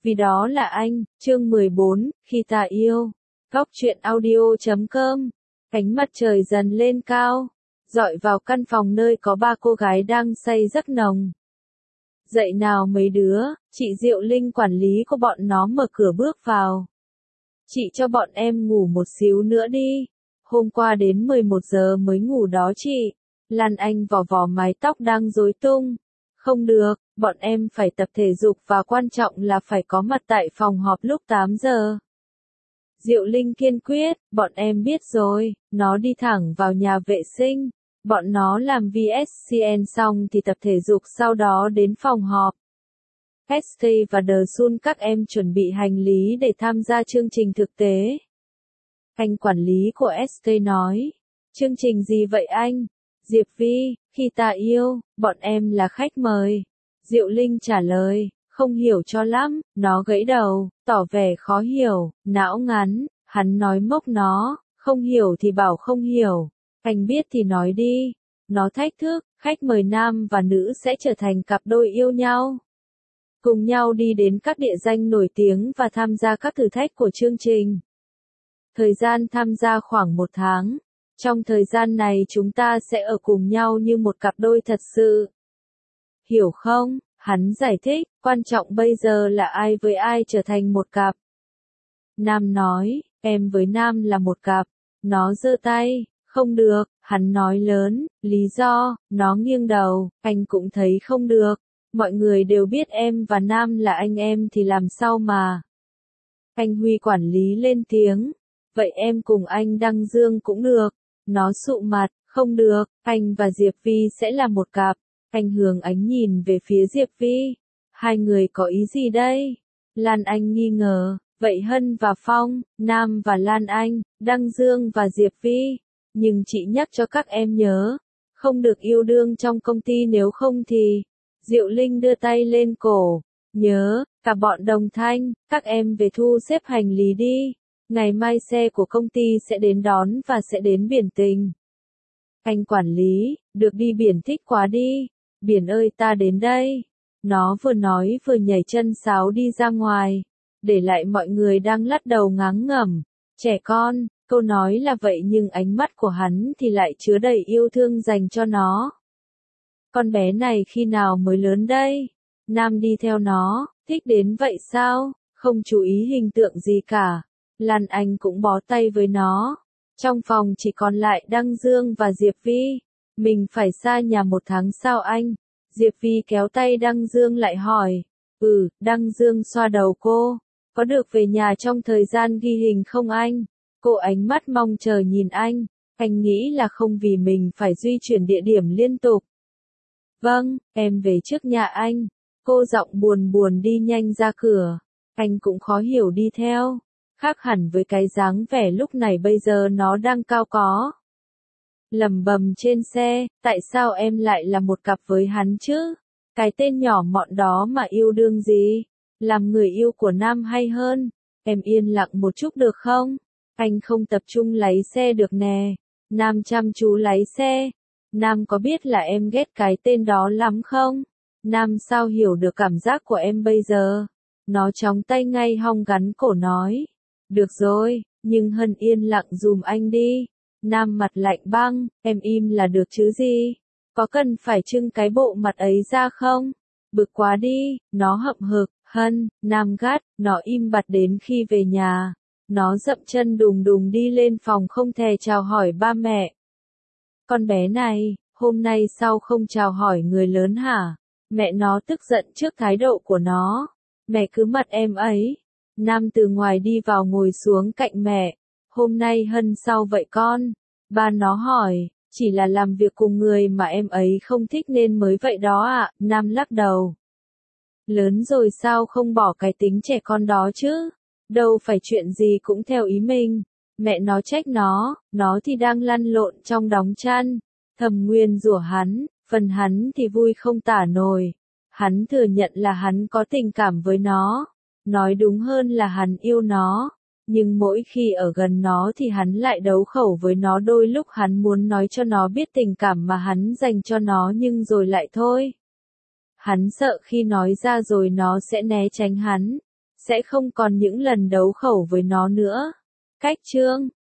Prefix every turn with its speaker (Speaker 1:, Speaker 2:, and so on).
Speaker 1: Vì đó là anh, chương 14, khi ta yêu. Góc truyện audio.com. Ánh mặt trời dần lên cao, dọi vào căn phòng nơi có ba cô gái đang say giấc nồng. Dậy nào mấy đứa, chị Diệu Linh quản lý của bọn nó mở cửa bước vào. Chị cho bọn em ngủ một xíu nữa đi. Hôm qua đến 11 giờ mới ngủ đó chị. Lan Anh vò vò mái tóc đang rối tung. Không được, bọn em phải tập thể dục và quan trọng là phải có mặt tại phòng họp lúc 8 giờ. Diệu Linh kiên quyết, bọn em biết rồi, nó đi thẳng vào nhà vệ sinh. Bọn nó làm VSCN xong thì tập thể dục sau đó đến phòng họp. ST và The Sun các em chuẩn bị hành lý để tham gia chương trình thực tế. Anh quản lý của ST nói, chương trình gì vậy anh? Diệp Vi, khi ta yêu, bọn em là khách mời. Diệu Linh trả lời, không hiểu cho lắm, nó gãy đầu, tỏ vẻ khó hiểu, não ngắn, hắn nói mốc nó, không hiểu thì bảo không hiểu, anh biết thì nói đi. Nó thách thức, khách mời nam và nữ sẽ trở thành cặp đôi yêu nhau. Cùng nhau đi đến các địa danh nổi tiếng và tham gia các thử thách của chương trình. Thời gian tham gia khoảng 1 tháng. Trong thời gian này chúng ta sẽ ở cùng nhau như một cặp đôi thật sự. Hiểu không? Hắn giải thích, quan trọng bây giờ là ai với ai trở thành một cặp. Nam nói, em với Nam là một cặp. Nó giơ tay, không được, hắn nói lớn, lý do, nó nghiêng đầu, anh cũng thấy không được. Mọi người đều biết em và Nam là anh em thì làm sao mà. Anh Huy quản lý lên tiếng, vậy em cùng anh Đăng Dương cũng được. Nó sụ mặt, không được, anh và Diệp Vi sẽ là một cặp. Anh hướng ánh nhìn về phía Diệp Vi. Hai người có ý gì đây? Lan Anh nghi ngờ, vậy Hân và Phong, Nam và Lan Anh, Đăng Dương và Diệp Vi. Nhưng chị nhắc cho các em nhớ, không được yêu đương trong công ty nếu không thì... Diệu Linh đưa tay lên cổ. Nhớ, cả bọn đồng thanh, các em về thu xếp hành lý đi. Ngày mai xe của công ty sẽ đến đón và sẽ đến biển Tình. Anh quản lý, được đi biển thích quá đi. Biển ơi ta đến đây. Nó vừa nói vừa nhảy chân sáo đi ra ngoài. Để lại mọi người đang lắc đầu ngán ngẩm. Trẻ con, câu nói là vậy nhưng ánh mắt của hắn thì lại chứa đầy yêu thương dành cho nó. Con bé này khi nào mới lớn đây? Nam đi theo nó, thích đến vậy sao? Không chú ý hình tượng gì cả. Lan Anh cũng bó tay với nó. Trong phòng chỉ còn lại Đăng Dương và Diệp Vi. Mình phải xa nhà 1 tháng sao anh? Diệp Vi kéo tay Đăng Dương lại hỏi. Đăng Dương xoa đầu cô. Có được về nhà trong thời gian ghi hình không anh? Cô ánh mắt mong chờ nhìn anh. Anh nghĩ là không vì mình phải di chuyển địa điểm liên tục. Vâng, em về trước nhà anh. Cô giọng buồn buồn đi nhanh ra cửa. Anh cũng khó hiểu đi theo. Khác hẳn với cái dáng vẻ lúc này bây giờ nó đang cao có. Lẩm bẩm trên xe, tại sao em lại là một cặp với hắn chứ? Cái tên nhỏ mọn đó mà yêu đương gì? Làm người yêu của Nam hay hơn? Em yên lặng một chút được không? Anh không tập trung lái xe được nè. Nam chăm chú lái xe. Nam có biết là em ghét cái tên đó lắm không? Nam sao hiểu được cảm giác của em bây giờ? Nó chóng tay ngay hong gắn cổ nói. Được rồi, nhưng Hân yên lặng dùm anh đi. Nam mặt lạnh băng, em im là được chứ gì? Có cần phải trưng cái bộ mặt ấy ra không? Bực quá đi, nó hậm hực, Hân, Nam gắt, nó im bặt đến khi về nhà. Nó dậm chân đùng đùng đi lên phòng không thèm chào hỏi ba mẹ. Con bé này, hôm nay sao không chào hỏi người lớn hả? Mẹ nó tức giận trước thái độ của nó. Mẹ cứ mặt em ấy. Nam từ ngoài đi vào ngồi xuống cạnh mẹ. Hôm nay Hân sao vậy con? Ba nó hỏi, chỉ là làm việc cùng người mà em ấy không thích nên mới vậy đó ạ. Nam lắc đầu. Lớn rồi sao không bỏ cái tính trẻ con đó chứ? Đâu phải chuyện gì cũng theo ý mình. Mẹ nó trách nó thì đang lăn lộn trong đóng chăn. Thầm Nguyên rủa hắn, phần hắn thì vui không tả nổi. Hắn thừa nhận là hắn có tình cảm với nó. Nói đúng hơn là hắn yêu nó. Nhưng mỗi khi ở gần nó thì hắn lại đấu khẩu với nó, đôi lúc hắn muốn nói cho nó biết tình cảm mà hắn dành cho nó nhưng rồi lại thôi. Hắn sợ khi nói ra rồi nó sẽ né tránh hắn. sẽ không còn những lần đấu khẩu với nó nữa. Cách chương